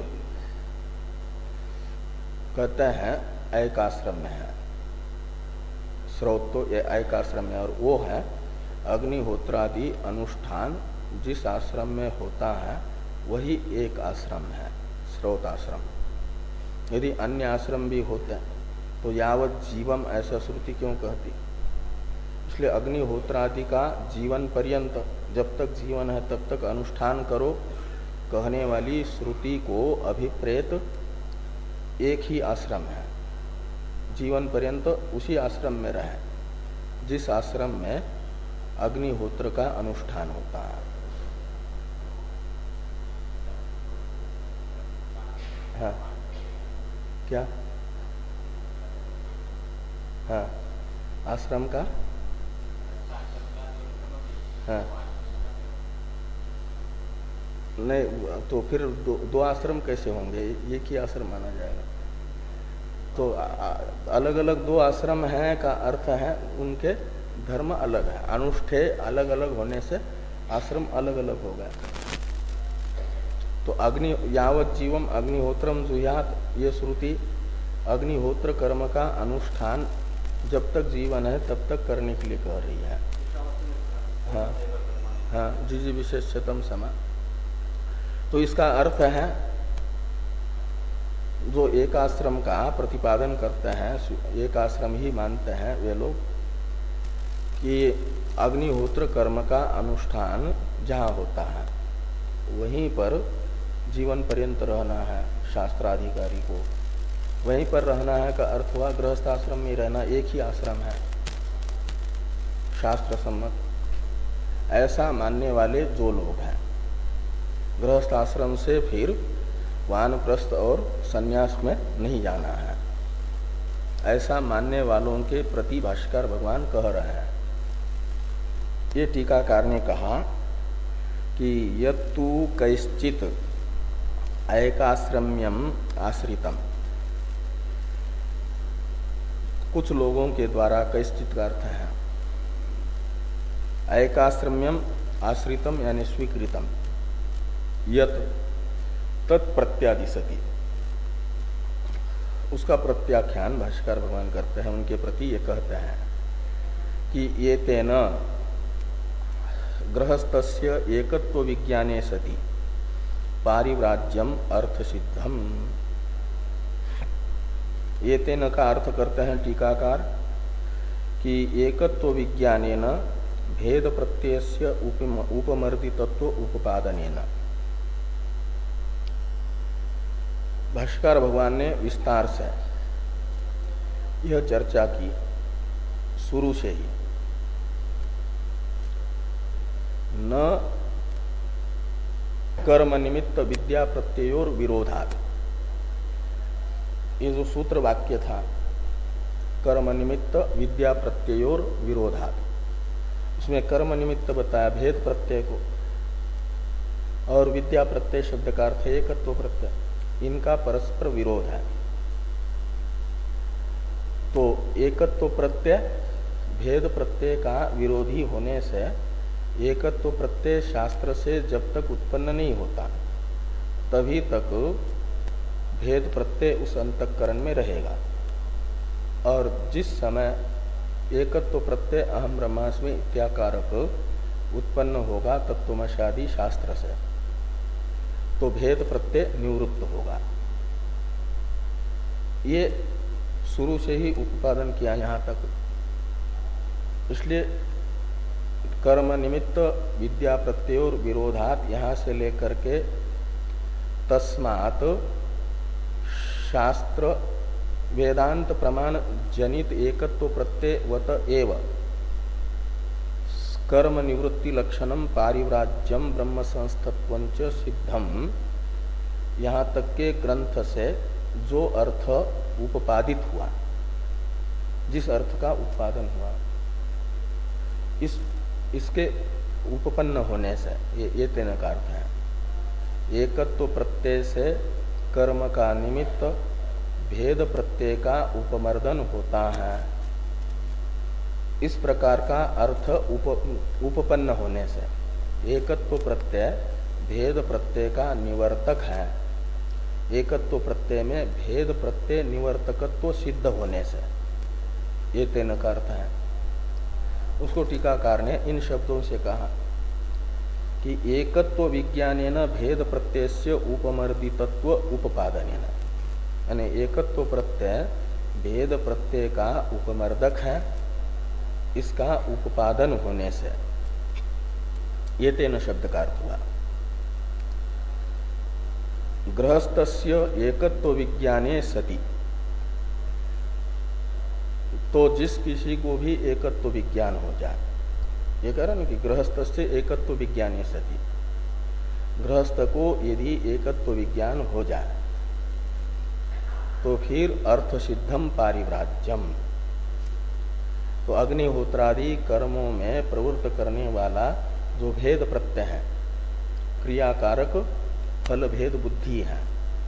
S1: कहते हैं ऐकाश्रम्य है। स्रोत तो ये ऐकाश्रम्य, और वो है अग्निहोत्रादि अनुष्ठान जिस आश्रम में होता है वही एक आश्रम है, स्रोत आश्रम। यदि अन्य आश्रम भी होते तो यावत जीवम ऐसा श्रुति क्यों कहती? इसलिए अग्निहोत्रादि का जीवन पर्यंत, जब तक जीवन है तब तक अनुष्ठान करो कहने वाली श्रुति को अभिप्रेत एक ही आश्रम है, जीवन पर्यंत उसी आश्रम में रहे जिस आश्रम में अग्निहोत्र का अनुष्ठान होता है। हाँ, क्या? हाँ, आश्रम का हाँ, नहीं तो फिर दो, दो आश्रम कैसे होंगे? एक ही आश्रम माना जाएगा। तो अलग अलग दो आश्रम हैं का अर्थ है उनके धर्म अलग है, अनुष्ठेय अलग अलग होने से आश्रम अलग अलग हो गए। तो अग्नि यावत जीवम अग्निहोत्रम जुयात, ये श्रुति अग्निहोत्र कर्म का अनुष्ठान जब तक जीवन है तब तक करने के लिए कह रही है। हाँ हाँ, जी जी विशेषतम समा। तो इसका अर्थ है जो एक आश्रम का प्रतिपादन करते हैं, एक आश्रम ही मानते हैं वे लोग कि अग्निहोत्र कर्म का अनुष्ठान जहाँ होता है वहीं पर जीवन पर्यंत रहना है शास्त्राधिकारी को। वहीं पर रहना है का अर्थ हुआ गृहस्थ आश्रम में रहना, एक ही आश्रम है शास्त्र सम्मत। ऐसा मानने वाले जो लोग हैं, गृहस्थ आश्रम से फिर वानप्रस्थ और संन्यास में नहीं जाना है, ऐसा मानने वालों के प्रति भाष्यकार भगवान कह रहे हैं। ये टीकाकार ने कहा कि यत्तु कैश्चित ऐकाश्रम्यम आश्रितम, कुछ लोगों के द्वारा कैश्चित का अर्थ है ऐकाश्रम्यम आश्रितम यानी स्वीकृतम, यत तत्प्रत्यादिशति, उसका प्रत्याख्यान भाष्यकार भगवान करते हैं, उनके प्रति ये कहते हैं कि ये तेन गृहस्थस्य एकत्व विज्ञाने सति पारिव्राज्यम अर्थ सिद्धम। ये तेन का अर्थ करते हैं टीकाकार कि एकत्व विज्ञानेन भेद प्रत्ययस्य उपमर्दितत्व उपादानेन। भाष्यकार भगवान ने विस्तार से यह चर्चा की शुरू से ही, न कर्म निमित्त विद्या प्रत्ययोर विरोधात्, ये जो सूत्र वाक्य था कर्म निमित्त विद्या प्रत्ययोर विरोधात्, उसमें कर्म निमित्त बताया भेद प्रत्यय को, और विद्या प्रत्यय शब्द का अर्थ एकत्व प्रत्यय, इनका परस्पर विरोध है। तो एकत्व प्रत्यय भेद प्रत्यय का विरोधी होने से एकत्व प्रत्यय शास्त्र से जब तक उत्पन्न नहीं होता तभी तक भेद प्रत्यय उस अंतःकरण में रहेगा, और जिस समय एकत्व प्रत्यय अहम ब्रह्मास्मि इत्याकारक उत्पन्न होगा तत्वमशादी शास्त्र से, तो भेद प्रत्यय निवृत्त होगा। ये शुरू से ही उपादन किया यहाँ तक। इसलिए कर्म निमित्त विद्या प्रत्ययोर विरोधात यहाँ से लेकर के तस्मात् शास्त्र वेदांत प्रमाण जनित एकत्व प्रत्ययवत एव कर्म निवृत्ति लक्षणम पारिव्राज्यम ब्रह्म संस्थत्वंच सिद्धम, यहाँ तक के ग्रंथ से जो अर्थ उपादित हुआ, जिस अर्थ का उत्पादन हुआ, इस इसके उपपन्न होने से ये, ये तेन का अर्थ है। एकत्व प्रत्यय से कर्म का निमित्त भेद प्रत्यय का उपमर्दन होता है, इस प्रकार का अर्थ उप, उपपन्न होने से एकत्व प्रत्यय भेद प्रत्यय का निवर्तक है। एकत्व प्रत्यय में भेद प्रत्यय निवर्तकत्व सिद्ध होने से ये तेन का अर्थ है। उसको टीकाकार ने इन शब्दों से कहा कि एकत्व विज्ञानेन भेद प्रत्ययस्य उपमर्दितत्व उपपादनेन, यानी एकत्व प्रत्यय भेद प्रत्यय का उपमर्दक है, इसका उपादन होने से ये तेन शब्द का अर्थ हुआ। गृहस्थस्य एकत्व विज्ञाने सति, तो जिस किसी को भी एकत्व विज्ञान हो जाए, ये कह रहा ना कि गृहस्थस्य एकत्व विज्ञाने सति, गृहस्थ को यदि एकत्व विज्ञान हो जाए तो फिर अर्थ सिद्धम पारिव्राज्यम, तो अग्निहोत्रादि कर्मों में प्रवृत्त करने वाला जो भेद प्रत्यय है, क्रियाकारक फल भेद बुद्धि है,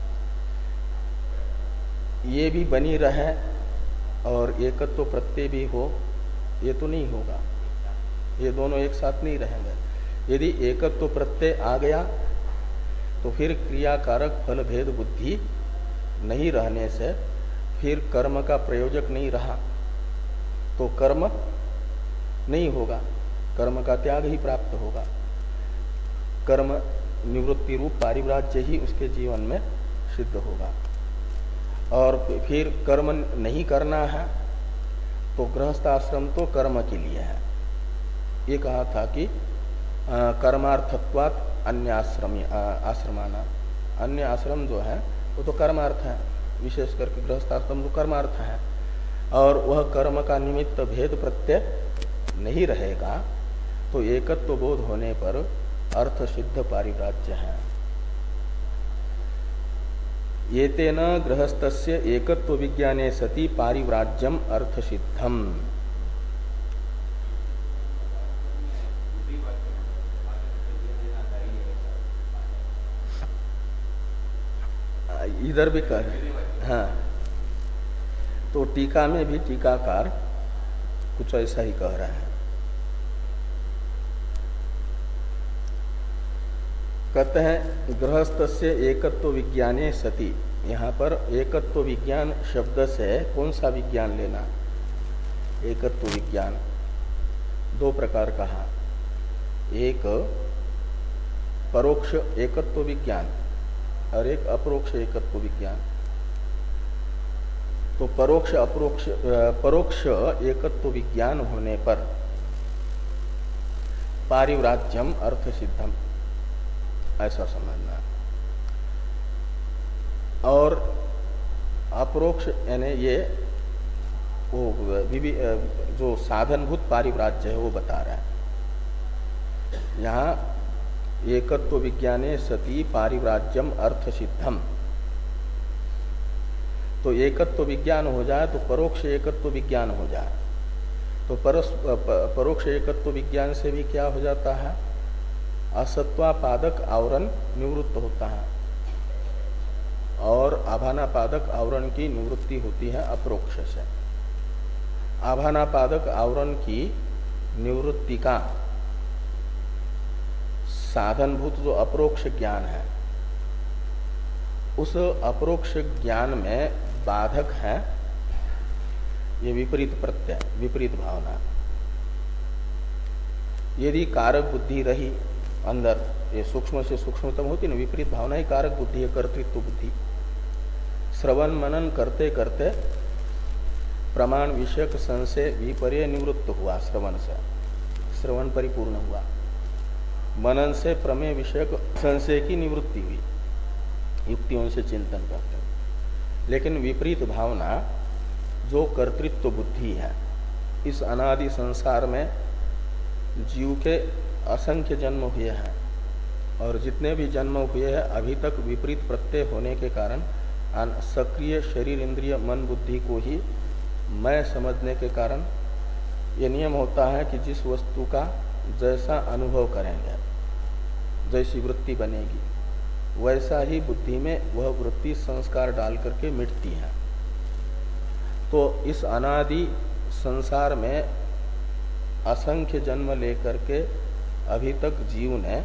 S1: ये भी बनी रहे और एकत्व प्रत्यय भी हो, ये तो नहीं होगा, ये दोनों एक साथ नहीं रहेंगे। यदि एकत्व प्रत्यय आ गया तो फिर क्रियाकारक फल भेद बुद्धि नहीं रहने से फिर कर्म का प्रयोजक नहीं रहा, तो कर्म नहीं होगा, कर्म का त्याग ही प्राप्त होगा, कर्म निवृत्ति रूप पारिव्राज्य ही उसके जीवन में सिद्ध होगा। और फिर कर्म नहीं करना है तो गृहस्थ आश्रम तो कर्म के लिए है। ये कहा था कि कर्मार्थत्वात् अन्य आश्रम आश्रमाना, अन्य आश्रम जो है वो तो कर्मार्थ है, विशेष करके गृहस्थाश्रम तो कर्मार्थ है, और वह कर्म का निमित्त भेद प्रत्यय नहीं रहेगा, तो एकत्व बोध होने पर अर्थ सिद्ध पारिव्राज्य है। एतेन गृहस्थस्य एकत्व विज्ञाने सति पारिव्राज्यम अर्थ सिद्धम। इधर भी कर, हाँ, तो टीका में भी टीकाकार कुछ ऐसा ही कह रहा है। कहते हैं गृहस्थस्य एकत्व विज्ञाने सति, यहाँ पर एकत्व विज्ञान शब्द से कौन सा विज्ञान लेना? एकत्व विज्ञान दो प्रकार कहा, एक परोक्ष एकत्व विज्ञान और एक अपरोक्ष एकत्व विज्ञान। तो परोक्ष अपरोक्ष परोक्ष एकत्व विज्ञान होने पर पारिव्राज्यम अर्थ सिद्धम, ऐसा समझना। और अपरोक्ष यानी ये वो जो साधनभूत पारिव्राज्य है वो बता रहा है। यहाँ एकत्व विज्ञाने सति पारिव्राज्यम अर्थ सिद्धम, तो एकत्व विज्ञान हो जाए तो परोक्ष एकत्व विज्ञान हो जाए। तो परोक्ष एकत्व विज्ञान से भी क्या हो जाता है? असत्वापादक आवरण निवृत्त होता है, और आभानापादक आवरण की निवृत्ति होती है अपरोक्ष से। आभानापादक आवरण की निवृत्ति का साधनभूत जो अपरोक्ष ज्ञान है, उस अपरोक्ष ज्ञान में बाधक है ये विपरीत प्रत्यय, विपरीत भावना। यदि कारक बुद्धि रही अंदर, ये सूक्ष्म से सूक्ष्मतम होती ना, विपरीत भावना ही कारक बुद्धि है, कर्तृत्व बुद्धि। श्रवण मनन करते करते प्रमाण विषयक संशय विपर्य निवृत्त हुआ, श्रवण से श्रवण परिपूर्ण हुआ, मनन से प्रमेय विषयक संशय की निवृत्ति हुई, युक्तियों से चिंतन करते। लेकिन विपरीत भावना जो कर्तृत्व बुद्धि है, इस अनादि संसार में जीव के असंख्य जन्म हुए हैं, और जितने भी जन्म हुए हैं अभी तक विपरीत प्रत्यय होने के कारण सक्रिय शरीर इंद्रिय मन बुद्धि को ही मैं समझने के कारण ये नियम होता है कि जिस वस्तु का जैसा अनुभव करेंगे, जैसी वृत्ति बनेगी, वैसा ही बुद्धि में वह वृत्ति संस्कार डाल करके मिटती है। तो इस अनादि संसार में असंख्य जन्म लेकर के अभी तक जीव ने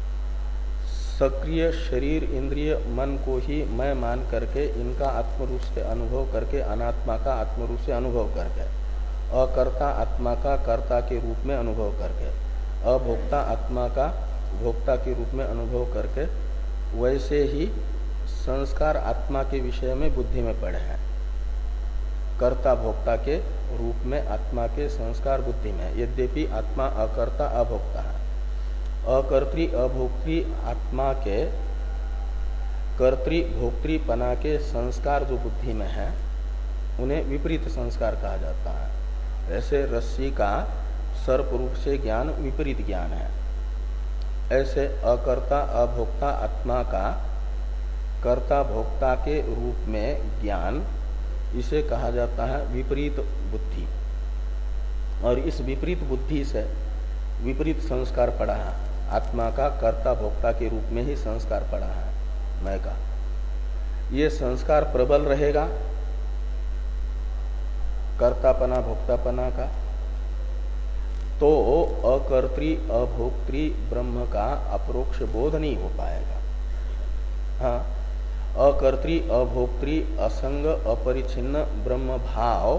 S1: सक्रिय शरीर इंद्रिय मन को ही मैं मान करके इनका आत्मरूप से अनुभव करके, अनात्मा का आत्मरूप से अनुभव करके, अकर्ता आत्मा का कर्ता के रूप में अनुभव करके, अभोक्ता आत्मा का भोक्ता के रूप में अनुभव करके, वैसे ही संस्कार आत्मा के विषय में बुद्धि में पड़े हैं। कर्ता भोक्ता के रूप में आत्मा के संस्कार बुद्धि में, यद्यपि आत्मा अकर्ता अभोक्ता है। अकर्त्री अभोक्त्री आत्मा के कर्तृ भोक्तृपना के संस्कार जो बुद्धि में है, उन्हें विपरीत संस्कार कहा जाता है। ऐसे रस्सी का सर्प रूप से ज्ञान विपरीत ज्ञान है, ऐसे अकर्ता अभोक्ता आत्मा का कर्ता भोक्ता के रूप में ज्ञान, इसे कहा जाता है विपरीत बुद्धि। और इस विपरीत बुद्धि से विपरीत संस्कार पड़ा है, आत्मा का कर्ता भोक्ता के रूप में ही संस्कार पड़ा है मैं का। ये संस्कार प्रबल रहेगा कर्तापना भोक्तापना का, तो अकर्त्री अभोक्त्री ब्रह्म का अपरोक्ष बोध नहीं हो पाएगा। हाँ, अकर्त्री अभोक्त्री असंग अपरिच्छिन्न ब्रह्म भाव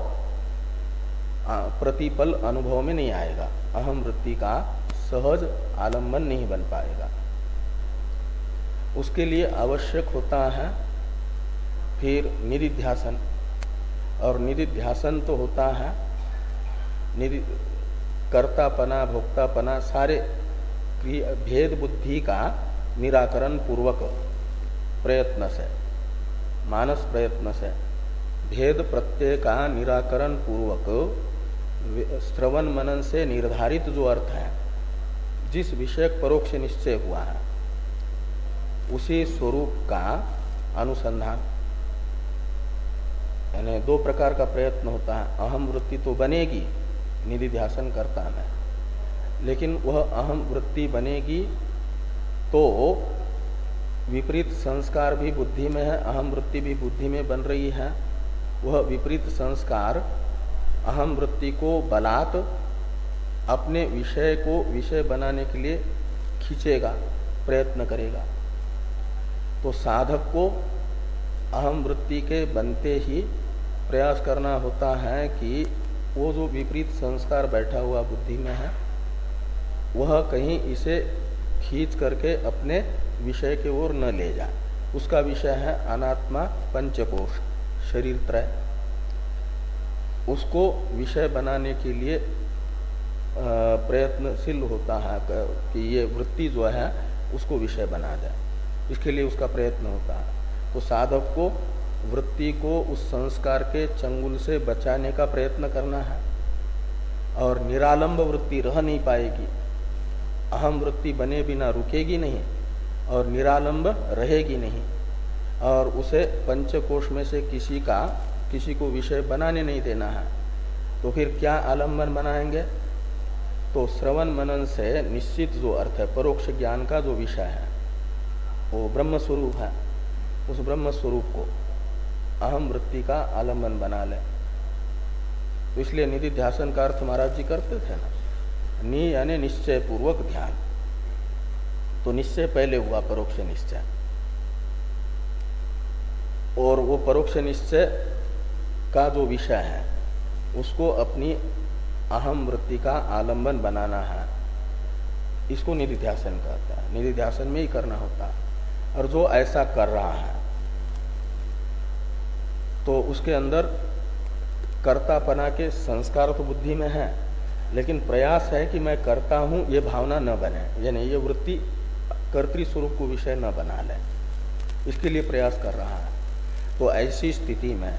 S1: प्रतिपल अनुभव में नहीं आएगा, अहम वृत्ति का सहज आलम्बन नहीं बन पाएगा। उसके लिए आवश्यक होता है फिर निधिध्यासन, और निधिध्यासन तो होता है निधि कर्तापना भोक्तापना सारे भेद बुद्धि का निराकरण पूर्वक प्रयत्न से, मानस प्रयत्न से भेद प्रत्यय का निराकरण पूर्वक श्रवण मनन से निर्धारित जो अर्थ है, जिस विषय परोक्ष निश्चय हुआ है, उसी स्वरूप का अनुसंधान, यानी दो प्रकार का प्रयत्न होता है। अहम वृत्ति तो बनेगी निधिध्यासन करता है, लेकिन वह अहम वृत्ति बनेगी तो विपरीत संस्कार भी बुद्धि में है, अहम वृत्ति भी बुद्धि में बन रही है। वह विपरीत संस्कार अहम वृत्ति को बलात् अपने विषय को विषय बनाने के लिए खींचेगा, प्रयत्न करेगा। तो साधक को अहम वृत्ति के बनते ही प्रयास करना होता है कि वो जो विपरीत संस्कार बैठा हुआ बुद्धि में है, वह कहीं इसे खींच करके अपने विषय के ओर न ले जाए। उसका विषय है अनात्मा पंचकोश, शरीर त्रय। उसको विषय बनाने के लिए प्रयत्नशील होता है कि ये वृत्ति जो है उसको विषय बना जाए, इसके लिए उसका प्रयत्न होता है। तो साधक को वृत्ति को उस संस्कार के चंगुल से बचाने का प्रयत्न करना है, और निरालंब वृत्ति रह नहीं पाएगी। अहम वृत्ति बने बिना रुकेगी नहीं और निरालंब रहेगी नहीं, और उसे पंचकोश में से किसी का किसी को विषय बनाने नहीं देना है। तो फिर क्या आलम्बन बनाएंगे? तो श्रवण मनन से निश्चित जो अर्थ है, परोक्ष ज्ञान का जो विषय है वो ब्रह्म स्वरूप है, उस ब्रह्म स्वरूप को अहम वृत्ति का आलम्बन बना ले। तो इसलिए निधिध्यासन का अर्थ महाराज जी करते थे ना, नि यानी निश्चय पूर्वक ध्यान। तो निश्चय पहले हुआ परोक्ष निश्चय, और वो परोक्ष निश्चय का जो विषय है उसको अपनी अहम वृत्ति का आलंबन बनाना है। इसको निधिध्यासन कहता है, निधिध्यासन में ही करना होता है। और जो ऐसा कर रहा है तो उसके अंदर कर्तापना के संस्कार तो बुद्धि में है, लेकिन प्रयास है कि मैं करता हूं ये भावना न बने, यानी ये वृत्ति कर्तृ स्वरूप को विषय न बना ले, इसके लिए प्रयास कर रहा है। तो ऐसी स्थिति में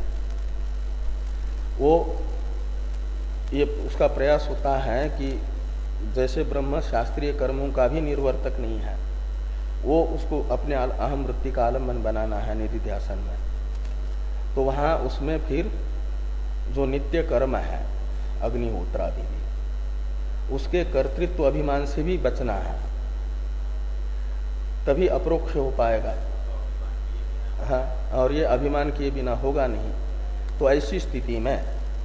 S1: वो ये उसका प्रयास होता है कि जैसे ब्रह्म शास्त्रीय कर्मों का भी निर्वर्तक नहीं है, वो उसको अपने अहम वृत्ति का आलम्बन बनाना है निधिध्यासन में। तो वहां उसमें फिर जो नित्य कर्म है अग्निहोत्र आदि भी, उसके कर्तृत्व अभिमान से भी बचना है, तभी अपरोक्ष हो पाएगा। हाँ, और ये अभिमान किए बिना होगा नहीं। तो ऐसी स्थिति में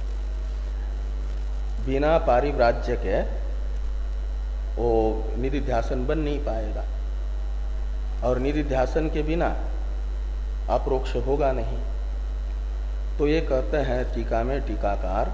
S1: बिना पारिव्राज्य के वो निधिध्यासन बन नहीं पाएगा, और निधिध्यासन के बिना अपरोक्ष होगा नहीं। तो ये कहते हैं टीका में टीकाकार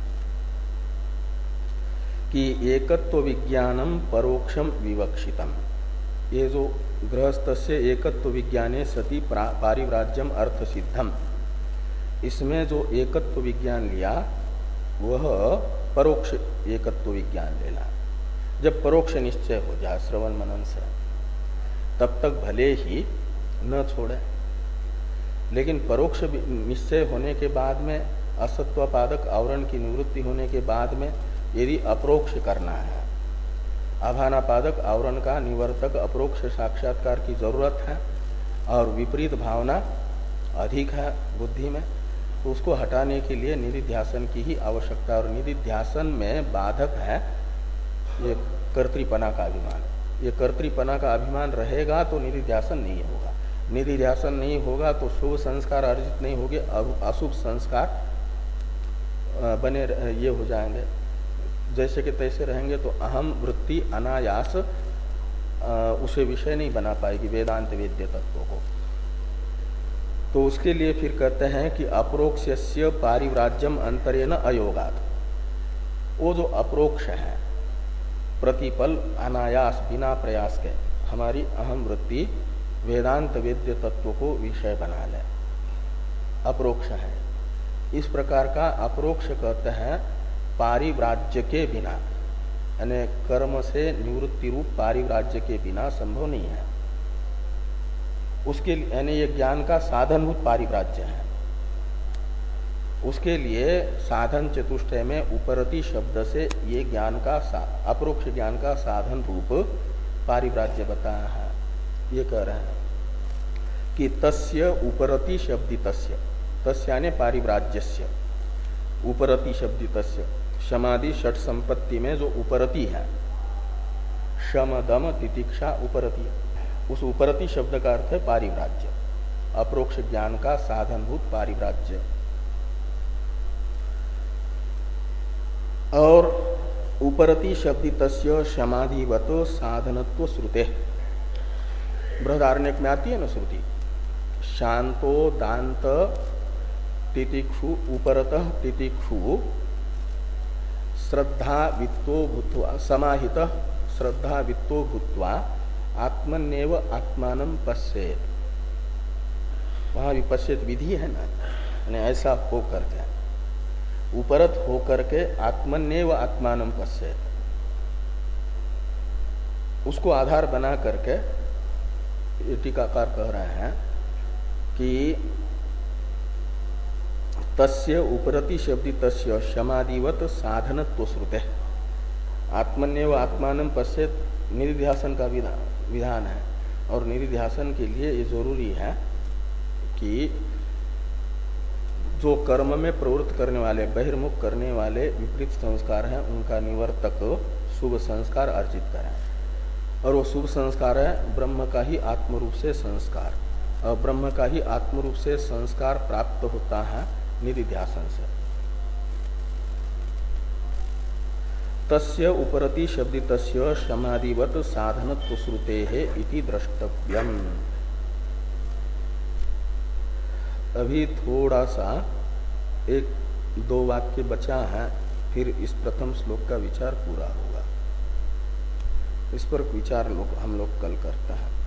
S1: कि एकत्व विज्ञानम परोक्षम विवक्षितम। ये जो गृहस्थ से एकत्व विज्ञाने सति पारिव्राज्यम अर्थ सिद्धम, इसमें जो एकत्व विज्ञान लिया वह परोक्ष एकत्व विज्ञान लेना। जब परोक्ष निश्चय हो जाए श्रवण मनन से, तब तक भले ही न छोड़े, लेकिन परोक्ष निश्चय होने के बाद में, असत्वपादक आवरण की निवृत्ति होने के बाद में यदि अप्रोक्ष करना है, आभानापादक आवरण का निवर्तक अप्रोक्ष साक्षात्कार की जरूरत है, और विपरीत भावना अधिक है बुद्धि में, तो उसको हटाने के लिए निधिध्यासन की ही आवश्यकता। और निधिध्यासन में बाधक है ये कर्तृपना का अभिमान। ये कर्तृपना का अभिमान रहेगा तो निधिध्यासन नहीं होगा, निधिध्यासन नहीं होगा तो शुभ संस्कार अर्जित नहीं होंगे, अशुभ संस्कार बने ये हो जाएंगे, जैसे कि तैसे रहेंगे। तो अहम वृत्ति अनायास उसे विषय नहीं बना पाएगी वेदांत वेद्य तत्व को। तो उसके लिए फिर कहते हैं कि अप्रोक्ष्यस्य पारिव्राज्यम अंतरेण अयोगात्। वो जो अप्रोक्ष है, प्रतिपल अनायास बिना प्रयास के हमारी अहम वृत्ति वेदांत वेद्य तत्व को विषय बना ले, अप्रोक्ष है। इस प्रकार का अप्रोक्ष कहते हैं पारिव्राज्य के बिना, यानी कर्म से निवृत्ति रूप पारिव्राज्य के बिना संभव नहीं है। उसके यानी ये ज्ञान का साधनभूत पारिव्राज्य है। उसके लिए साधन चतुष्टय में उपरति शब्द से ये ज्ञान का अपरोक्ष ज्ञान का साधन रूप पारिव्राज्य बताया है। ये कह रहे हैं कि तस्य उपरति शब्दी तस्य तस्य यानी पारिव्राज्यस्य उपरति शब्दी तस्य समाधि षट संपत्ति में जो उपरति है शम दम तितिक्षा उपरति, उस उपरति शब्द का अर्थ है पारिव्राज्य, अपरोक्ष ज्ञान का साधनभूत पारिव्राज्य। और उपरति शब्दी तस्य समाधिवत साधनत्व श्रुते, बृहदारण्यक में आती है ना श्रुति, शांतो दांत तितिक्षु उपरतः तितिक्षु श्रद्धा वित्तो भूत्वा समाहित श्रद्धा वित्तो भूत्वा आत्मन्येव आत्मानं पश्येत। वहां विपश्येत विधि है ना, यानी ऐसा हो करके उपरत हो करके आत्मन्येव आत्मानं पश्येत, उसको आधार बना करके टीकाकार कह रहे हैं कि तस्य उपरति शब्दी तस्य समाधिवत साधनत्व श्रुते, आत्मन्येव आत्मानं पश्येत निधिध्यासन का विधान विधान है। और निधिध्यासन के लिए ये जरूरी है कि जो कर्म में प्रवृत्त करने वाले बहिर्मुख करने वाले विपरीत संस्कार हैं उनका निवर्तक शुभ संस्कार अर्जित करें। और वो शुभ संस्कार है ब्रह्म का ही आत्मरूप से संस्कार, और ब्रह्म का ही आत्मरूप से संस्कार प्राप्त होता है निधिध्यासन से। तस्य उपरति शब्दी तस्य समाधिवत साधनत्व श्रुते है इति द्रष्टव्यम। अभी थोड़ा सा एक दो वाक्य बचा है, फिर इस प्रथम श्लोक का विचार पूरा होगा। इस पर विचार लोग हम लोग कल करते हैं।